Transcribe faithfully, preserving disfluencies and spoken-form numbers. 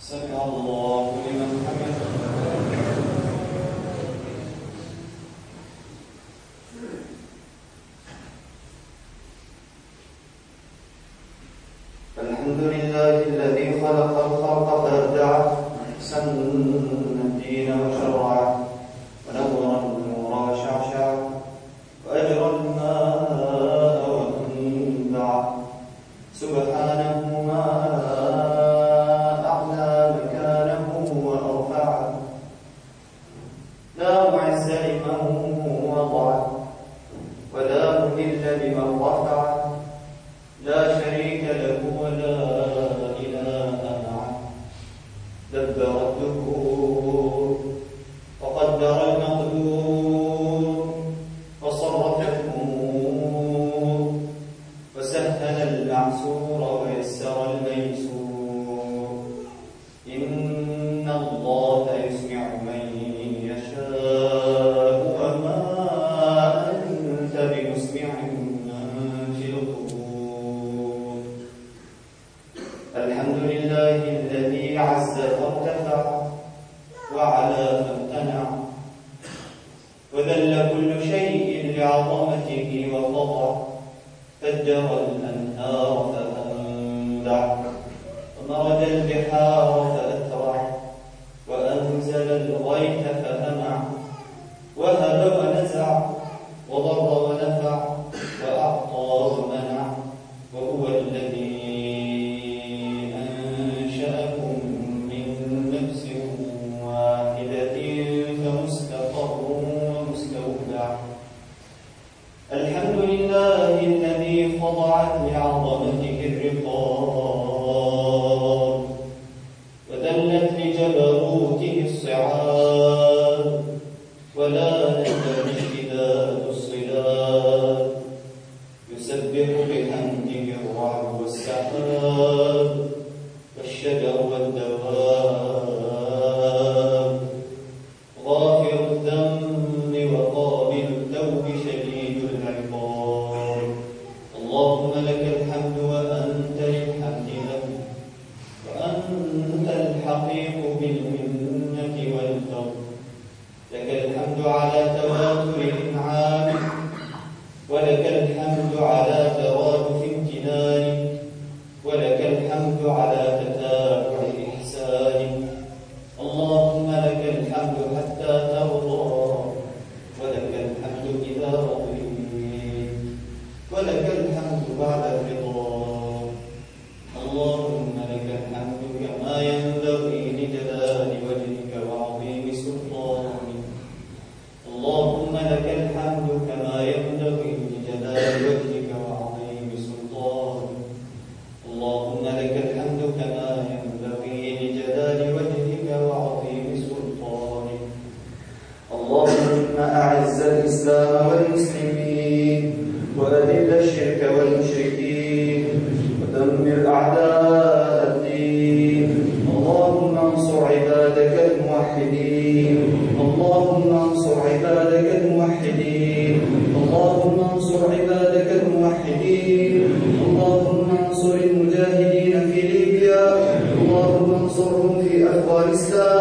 سمع الله لمن حمده. الحمد لله الذي خلق الخلق فأبدعه، أحسن الدين وشرعه، ونور النور وشعشعه، وأجرى الماء وأنبعه. سبحانه ما أعلى مكانه وأرفعه، لا معز لمن وضعه، ولا مذل لمن رفعه، لا شريك له ولا إله معه. دبر الدهور وقدر المقدور، وصرف الأمور، وسهل المعسور ويسر الميسور. إن الله يسمع من يشاء، وما أنت بمسمع من في القبور. الحمد لله الذي عز فارتفع، وعلا فامتنع، وذل كل شيء لعظمته وخضع. فجر الأنهار فأنبع، ومرج البحار فأترع، وأنزل الغيث فأمع، وهب ونزع، وضر ونفع، وأعطى ومنع. وهو الذي أنشأكم من نفس واحدة فمستقر ومستودع. الحمد لله الذي خضعت لعظمته الرقاب، وذلت لجبروته الصعاب، ولانت الاشتداد الصلاب. يسبح بحمده الرعد والسحاب، والشجر والدواب. غافر الذنب وقابل التوب شديد العقاب. اللهم لك الحمد وأنت للحمد أهل، وأنت الحقيق بالمنة والفضل. لك الحمد على تواتر إنعامك، ولك الحمد على ترادف امتنانك، ولك الحمد على تتابع إحسانك. اللهم لك الحمد حتى ترضى، ولك الحمد إذا رضيت، ولك الحمد بعد الرضا. اللهم لك الحمد كما ينبغي لجلال وجهك وعظيم سلطانك. اللهم لك الحمد كما ينبغي لجلال وجهك وعظيم سلطانك. اللهم لك الحمد كما ينبغي لجلال وجهك وعظيم سلطانك. اللهم أعز الإسلام والمسلمين، وأذل الشرك والمشركين، ودمر أعداء الدين. اللهم انصر عبادك الموحدين، اللهم انصر عبادك الموحدين، اللهم انصر عبادك الموحدين. اللهم انصر المجاهدين في ليبيا، اللهم انصرهم في أفغانستان،